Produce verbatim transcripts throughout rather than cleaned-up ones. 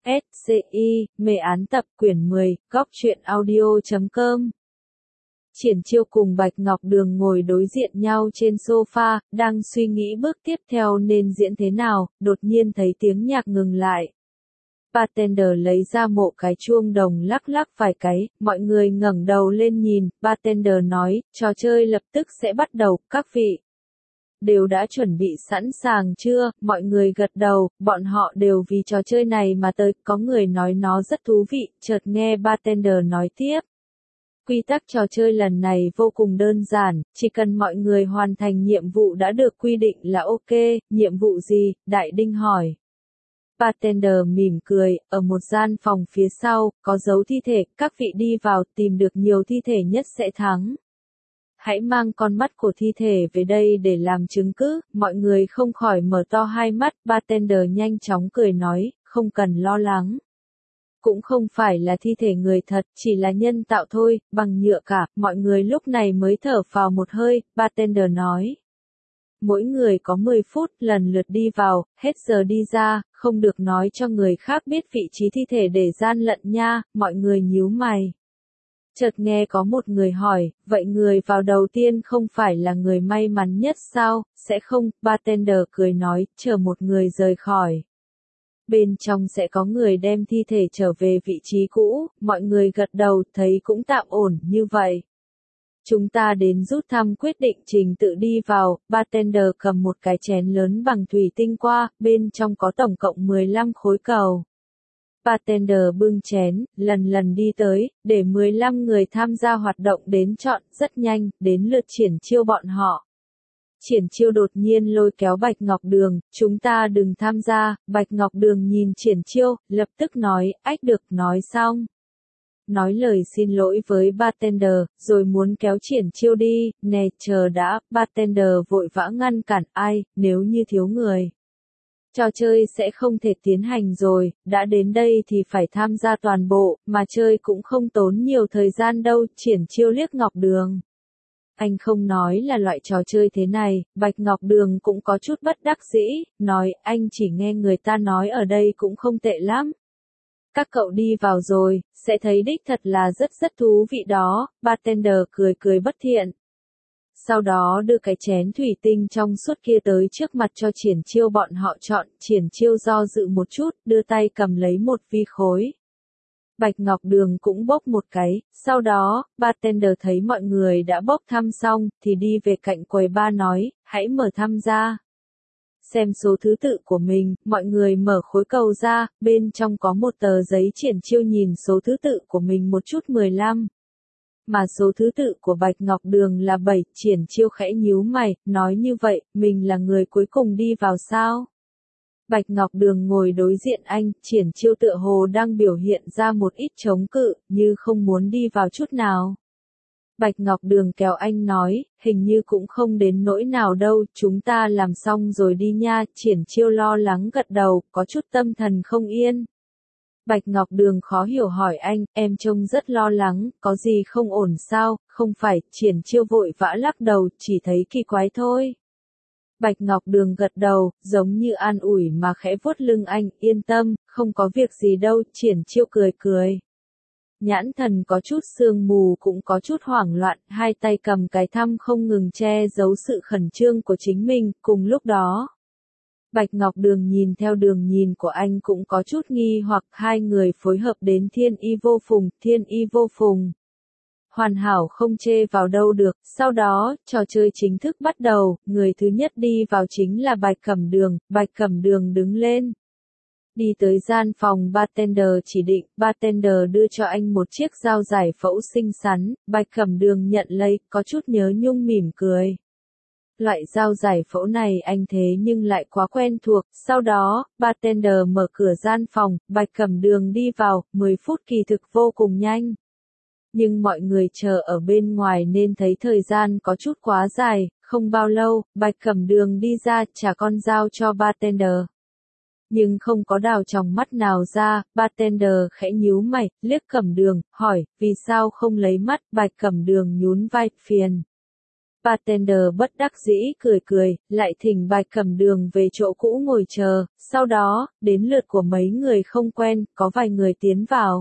S C I, mê án tập quyển mười, góc truyện audio chấm com. Triển Chiêu cùng Bạch Ngọc Đường ngồi đối diện nhau trên sofa, đang suy nghĩ bước tiếp theo nên diễn thế nào, đột nhiên thấy tiếng nhạc ngừng lại. Bartender lấy ra một cái chuông đồng lắc lắc vài cái, mọi người ngẩng đầu lên nhìn, bartender nói, trò chơi lập tức sẽ bắt đầu, các vị đều đã chuẩn bị sẵn sàng chưa? Mọi người gật đầu, bọn họ đều vì trò chơi này mà tới, có người nói nó rất thú vị, chợt nghe bartender nói tiếp. Quy tắc trò chơi lần này vô cùng đơn giản, chỉ cần mọi người hoàn thành nhiệm vụ đã được quy định là ok, nhiệm vụ gì? Đại Đinh hỏi. Bartender mỉm cười, ở một gian phòng phía sau, có dấu thi thể, các vị đi vào, tìm được nhiều thi thể nhất sẽ thắng. Hãy mang con mắt của thi thể về đây để làm chứng cứ, mọi người không khỏi mở to hai mắt, bartender nhanh chóng cười nói, không cần lo lắng. Cũng không phải là thi thể người thật, chỉ là nhân tạo thôi, bằng nhựa cả, mọi người lúc này mới thở phào một hơi, bartender nói. Mỗi người có mười phút, lần lượt đi vào, hết giờ đi ra, không được nói cho người khác biết vị trí thi thể để gian lận nha, mọi người nhíu mày. Chợt nghe có một người hỏi, vậy người vào đầu tiên không phải là người may mắn nhất sao, sẽ không, bartender cười nói, chờ một người rời khỏi. Bên trong sẽ có người đem thi thể trở về vị trí cũ, mọi người gật đầu, thấy cũng tạm ổn, như vậy. Chúng ta đến rút thăm quyết định trình tự đi vào, bartender cầm một cái chén lớn bằng thủy tinh qua, bên trong có tổng cộng mười lăm khối cầu. Bartender bưng chén, lần lần đi tới, để mười lăm người tham gia hoạt động đến chọn, rất nhanh, đến lượt Triển Chiêu bọn họ. Triển Chiêu đột nhiên lôi kéo Bạch Ngọc Đường, chúng ta đừng tham gia, Bạch Ngọc Đường nhìn Triển Chiêu, lập tức nói, ách được, nói xong. Nói lời xin lỗi với bartender, rồi muốn kéo Triển Chiêu đi, nè, chờ đã, bartender vội vã ngăn cản, ai, nếu như thiếu người. Trò chơi sẽ không thể tiến hành rồi, đã đến đây thì phải tham gia toàn bộ, mà chơi cũng không tốn nhiều thời gian đâu, Triển Chiêu liếc Ngọc Đường. Anh không nói là loại trò chơi thế này, Bạch Ngọc Đường cũng có chút bất đắc dĩ, nói, anh chỉ nghe người ta nói ở đây cũng không tệ lắm. Các cậu đi vào rồi, sẽ thấy đích thật là rất rất thú vị đó, bartender cười cười bất thiện. Sau đó đưa cái chén thủy tinh trong suốt kia tới trước mặt cho Triển Chiêu bọn họ chọn, Triển Chiêu do dự một chút, đưa tay cầm lấy một vi khối. Bạch Ngọc Đường cũng bốc một cái, sau đó, bartender thấy mọi người đã bốc thăm xong, thì đi về cạnh quầy bar nói, hãy mở thăm ra. Xem số thứ tự của mình, mọi người mở khối cầu ra, bên trong có một tờ giấy. Triển Chiêu nhìn số thứ tự của mình một chút mười lăm. Mà số thứ tự của Bạch Ngọc Đường là bảy, Triển Chiêu khẽ nhíu mày, nói như vậy, mình là người cuối cùng đi vào sao? Bạch Ngọc Đường ngồi đối diện anh, Triển Chiêu tựa hồ đang biểu hiện ra một ít chống cự, như không muốn đi vào chút nào. Bạch Ngọc Đường kéo anh nói, hình như cũng không đến nỗi nào đâu, chúng ta làm xong rồi đi nha, Triển Chiêu lo lắng gật đầu, có chút tâm thần không yên. Bạch Ngọc Đường khó hiểu hỏi anh, em trông rất lo lắng, có gì không ổn sao, không phải, Triển Chiêu vội vã lắc đầu, chỉ thấy kỳ quái thôi. Bạch Ngọc Đường gật đầu, giống như an ủi mà khẽ vuốt lưng anh, yên tâm, không có việc gì đâu, Triển Chiêu cười cười. Nhãn thần có chút sương mù cũng có chút hoảng loạn, hai tay cầm cái thăm không ngừng che giấu sự khẩn trương của chính mình, cùng lúc đó. Bạch Ngọc Đường nhìn theo đường nhìn của anh cũng có chút nghi hoặc hai người phối hợp đến thiên y vô phùng, thiên y vô phùng. Hoàn hảo không chê vào đâu được, sau đó, trò chơi chính thức bắt đầu, người thứ nhất đi vào chính là Bạch Cẩm Đường, Bạch Cẩm Đường đứng lên. Đi tới gian phòng bartender chỉ định, bartender đưa cho anh một chiếc dao giải phẫu xinh xắn, Bạch Cẩm Đường nhận lấy, có chút nhớ nhung mỉm cười. Loại dao giải phẫu này anh thế nhưng lại quá quen thuộc, sau đó, bartender mở cửa gian phòng, Bạch Cẩm Đường đi vào, mười phút kỳ thực vô cùng nhanh. Nhưng mọi người chờ ở bên ngoài nên thấy thời gian có chút quá dài, không bao lâu, Bạch Cẩm Đường đi ra trả con dao cho bartender. Nhưng không có đào tròng mắt nào ra, bartender khẽ nhíu mày, liếc Cẩm Đường, hỏi, vì sao không lấy mắt, Bạch Cẩm Đường nhún vai, phiền. Bartender bất đắc dĩ cười cười, lại thỉnh Bạch Cẩm Đường về chỗ cũ ngồi chờ, sau đó, đến lượt của mấy người không quen, có vài người tiến vào.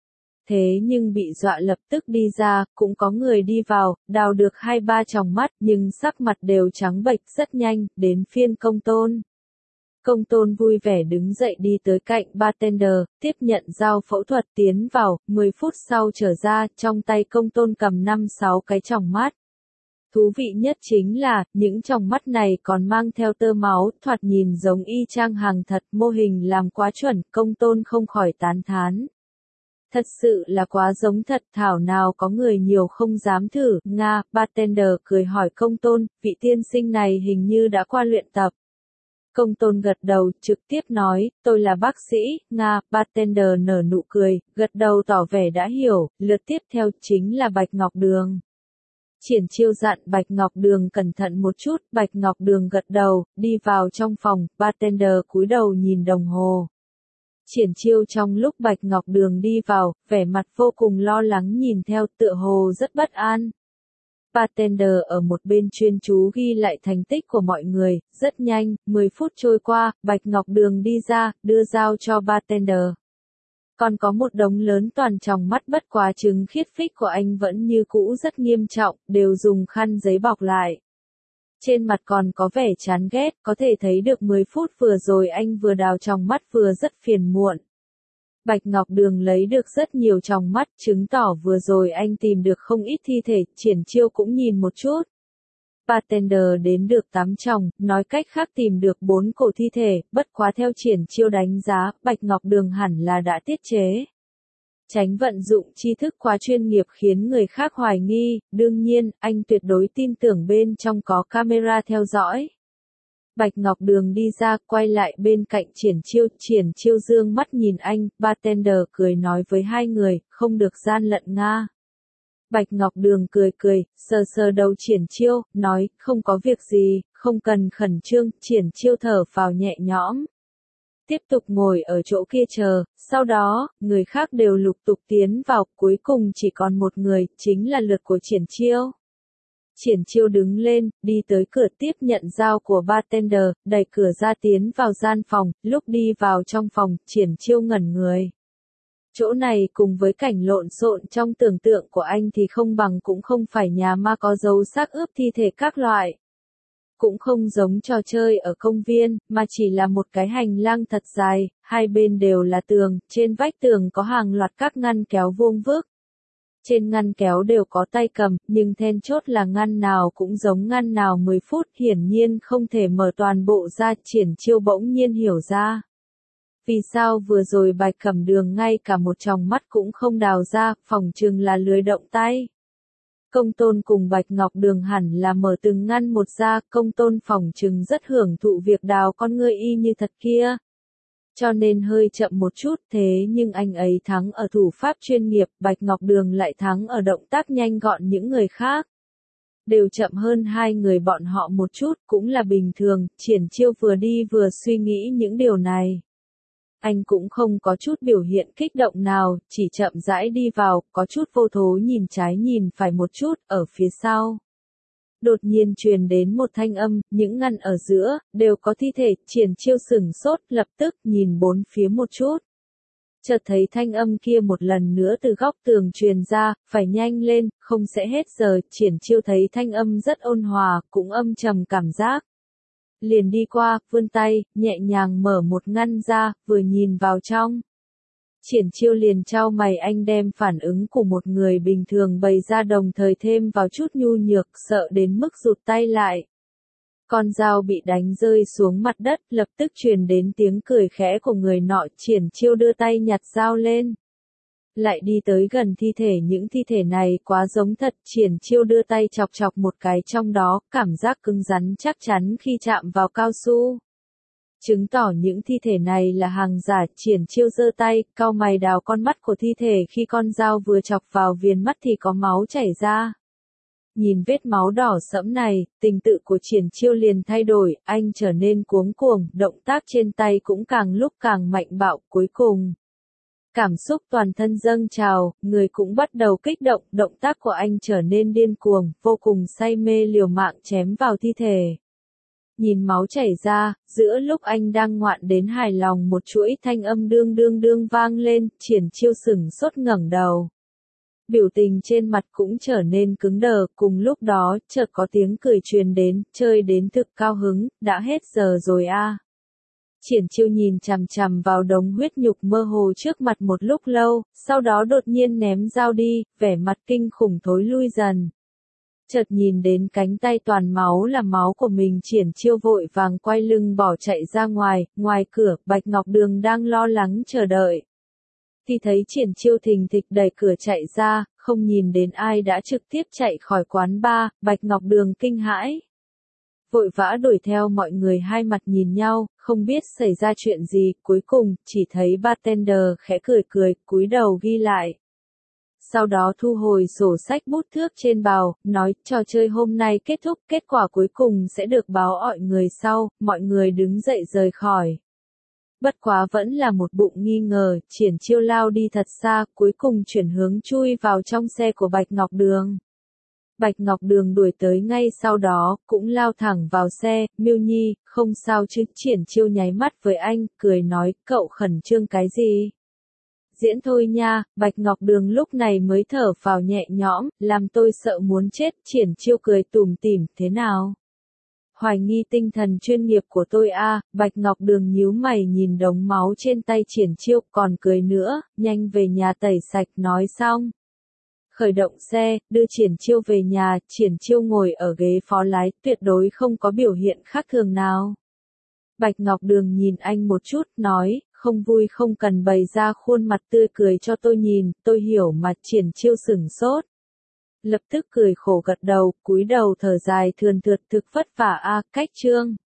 Thế nhưng bị dọa lập tức đi ra, cũng có người đi vào, đào được hai ba tròng mắt, nhưng sắc mặt đều trắng bệch rất nhanh, đến phiên Công Tôn. Công Tôn vui vẻ đứng dậy đi tới cạnh bartender, tiếp nhận dao phẫu thuật tiến vào, mười phút sau trở ra, trong tay Công Tôn cầm năm sáu cái tròng mắt. Thú vị nhất chính là, những tròng mắt này còn mang theo tơ máu, thoạt nhìn giống y chang hàng thật, mô hình làm quá chuẩn, Công Tôn không khỏi tán thán. Thật sự là quá giống thật, thảo nào có người nhiều không dám thử, Nga, bartender cười hỏi Công Tôn, vị tiên sinh này hình như đã qua luyện tập. Công Tôn gật đầu, trực tiếp nói, tôi là bác sĩ, Nga, bartender nở nụ cười, gật đầu tỏ vẻ đã hiểu, lượt tiếp theo chính là Bạch Ngọc Đường. Triển Chiêu dặn Bạch Ngọc Đường cẩn thận một chút, Bạch Ngọc Đường gật đầu, đi vào trong phòng, bartender cúi đầu nhìn đồng hồ. Triển Chiêu trong lúc Bạch Ngọc Đường đi vào, vẻ mặt vô cùng lo lắng nhìn theo tựa hồ rất bất an. Bartender ở một bên chuyên chú ghi lại thành tích của mọi người, rất nhanh, mười phút trôi qua, Bạch Ngọc Đường đi ra, đưa dao cho bartender. Còn có một đống lớn toàn tròng mắt bất quá chứng khiết phích của anh vẫn như cũ rất nghiêm trọng, đều dùng khăn giấy bọc lại. Trên mặt còn có vẻ chán ghét, có thể thấy được mười phút vừa rồi anh vừa đào tròng mắt vừa rất phiền muộn. Bạch Ngọc Đường lấy được rất nhiều tròng mắt, chứng tỏ vừa rồi anh tìm được không ít thi thể, Triển Chiêu cũng nhìn một chút. Bartender đến được tám tròng, nói cách khác tìm được bốn cổ thi thể, bất quá theo Triển Chiêu đánh giá, Bạch Ngọc Đường hẳn là đã tiết chế. Tránh vận dụng tri thức quá chuyên nghiệp khiến người khác hoài nghi, đương nhiên, anh tuyệt đối tin tưởng bên trong có camera theo dõi. Bạch Ngọc Đường đi ra, quay lại bên cạnh Triển Chiêu, Triển Chiêu dương mắt nhìn anh, bartender cười nói với hai người, không được gian lận Nga. Bạch Ngọc Đường cười cười, sờ sờ đầu Triển Chiêu, nói, không có việc gì, không cần khẩn trương, Triển Chiêu thở phào nhẹ nhõm. Tiếp tục ngồi ở chỗ kia chờ, sau đó, người khác đều lục tục tiến vào, cuối cùng chỉ còn một người, chính là lượt của Triển Chiêu. Triển Chiêu đứng lên, đi tới cửa tiếp nhận dao của bartender, đẩy cửa ra tiến vào gian phòng, lúc đi vào trong phòng, Triển Chiêu ngẩn người. Chỗ này cùng với cảnh lộn xộn trong tưởng tượng của anh thì không bằng cũng không phải nhà ma có dấu xác ướp thi thể các loại. Cũng không giống trò chơi ở công viên, mà chỉ là một cái hành lang thật dài, hai bên đều là tường, trên vách tường có hàng loạt các ngăn kéo vuông vức. Trên ngăn kéo đều có tay cầm, nhưng then chốt là ngăn nào cũng giống ngăn nào mười phút, hiển nhiên không thể mở toàn bộ ra, Triển Chiêu bỗng nhiên hiểu ra. Vì sao vừa rồi Bạch Cẩm Đường ngay cả một tròng mắt cũng không đào ra, phỏng chừng là lười động tay. Công Tôn cùng Bạch Ngọc Đường hẳn là mở từng ngăn một ra, Công Tôn phỏng chừng rất hưởng thụ việc đào con ngươi y như thật kia. Cho nên hơi chậm một chút, thế nhưng anh ấy thắng ở thủ pháp chuyên nghiệp, Bạch Ngọc Đường lại thắng ở động tác nhanh gọn những người khác. Đều chậm hơn hai người bọn họ một chút, cũng là bình thường, Triển Chiêu vừa đi vừa suy nghĩ những điều này. Anh cũng không có chút biểu hiện kích động nào, chỉ chậm rãi đi vào, có chút vô thố nhìn trái nhìn phải một chút, ở phía sau. Đột nhiên truyền đến một thanh âm, những ngăn ở giữa, đều có thi thể, Triển Chiêu sửng sốt, lập tức nhìn bốn phía một chút. Chợt thấy thanh âm kia một lần nữa từ góc tường truyền ra, phải nhanh lên, không sẽ hết giờ, Triển Chiêu thấy thanh âm rất ôn hòa, cũng âm trầm cảm giác. Liền đi qua, vươn tay, nhẹ nhàng mở một ngăn ra, vừa nhìn vào trong. Triển Chiêu liền trao mày, anh đem phản ứng của một người bình thường bày ra đồng thời thêm vào chút nhu nhược, sợ đến mức rụt tay lại. Con dao bị đánh rơi xuống mặt đất, lập tức truyền đến tiếng cười khẽ của người nọ, Triển Chiêu đưa tay nhặt dao lên. Lại đi tới gần thi thể, những thi thể này quá giống thật, Triển Chiêu đưa tay chọc chọc một cái trong đó, cảm giác cứng rắn chắc chắn khi chạm vào cao su. Chứng tỏ những thi thể này là hàng giả, Triển Chiêu giơ tay, cau mày đào con mắt của thi thể, khi con dao vừa chọc vào viền mắt thì có máu chảy ra. Nhìn vết máu đỏ sẫm này, tình tự của Triển Chiêu liền thay đổi, anh trở nên cuống cuồng, động tác trên tay cũng càng lúc càng mạnh bạo, cuối cùng. Cảm xúc toàn thân dâng trào, người cũng bắt đầu kích động, động tác của anh trở nên điên cuồng, vô cùng say mê liều mạng chém vào thi thể. Nhìn máu chảy ra, giữa lúc anh đang ngoạn đến hài lòng một chuỗi thanh âm đương đương đương vang lên, Triển Chiêu sửng sốt ngẩng đầu. Biểu tình trên mặt cũng trở nên cứng đờ, cùng lúc đó, chợt có tiếng cười truyền đến, chơi đến thực cao hứng, đã hết giờ rồi a. À. Triển Chiêu nhìn chằm chằm vào đống huyết nhục mơ hồ trước mặt một lúc lâu, sau đó đột nhiên ném dao đi, vẻ mặt kinh khủng thối lui dần. Chợt nhìn đến cánh tay toàn máu là máu của mình, Triển Chiêu vội vàng quay lưng bỏ chạy ra ngoài, ngoài cửa, Bạch Ngọc Đường đang lo lắng chờ đợi. Thì thấy Triển Chiêu thình thịch đẩy cửa chạy ra, không nhìn đến ai đã trực tiếp chạy khỏi quán bar, Bạch Ngọc Đường kinh hãi. Vội vã đuổi theo mọi người, hai mặt nhìn nhau, không biết xảy ra chuyện gì, cuối cùng, chỉ thấy bartender khẽ cười cười, cúi đầu ghi lại. Sau đó thu hồi sổ sách bút thước trên bào, nói, trò chơi hôm nay kết thúc, kết quả cuối cùng sẽ được báo mọi người sau, mọi người đứng dậy rời khỏi. Bất quá vẫn là một bụng nghi ngờ, Triển Chiêu lao đi thật xa, cuối cùng chuyển hướng chui vào trong xe của Bạch Ngọc Đường. Bạch Ngọc Đường đuổi tới ngay sau đó, cũng lao thẳng vào xe, Miêu Nhi, không sao chứ, Triển Chiêu nháy mắt với anh, cười nói, cậu khẩn trương cái gì? Diễn thôi nha, Bạch Ngọc Đường lúc này mới thở phào nhẹ nhõm, làm tôi sợ muốn chết, Triển Chiêu cười tủm tỉm, thế nào? Hoài nghi tinh thần chuyên nghiệp của tôi a. À, Bạch Ngọc Đường nhíu mày nhìn đống máu trên tay Triển Chiêu, còn cười nữa, nhanh về nhà tẩy sạch, nói xong. Khởi động xe, đưa Triển Chiêu về nhà, Triển Chiêu ngồi ở ghế phó lái, tuyệt đối không có biểu hiện khác thường nào. Bạch Ngọc Đường nhìn anh một chút, nói, không vui không cần bày ra khuôn mặt tươi cười cho tôi nhìn, tôi hiểu mà. Triển Chiêu sửng sốt. Lập tức cười khổ gật đầu, cúi đầu thở dài thườn thượt, thực vất vả a, cách chương.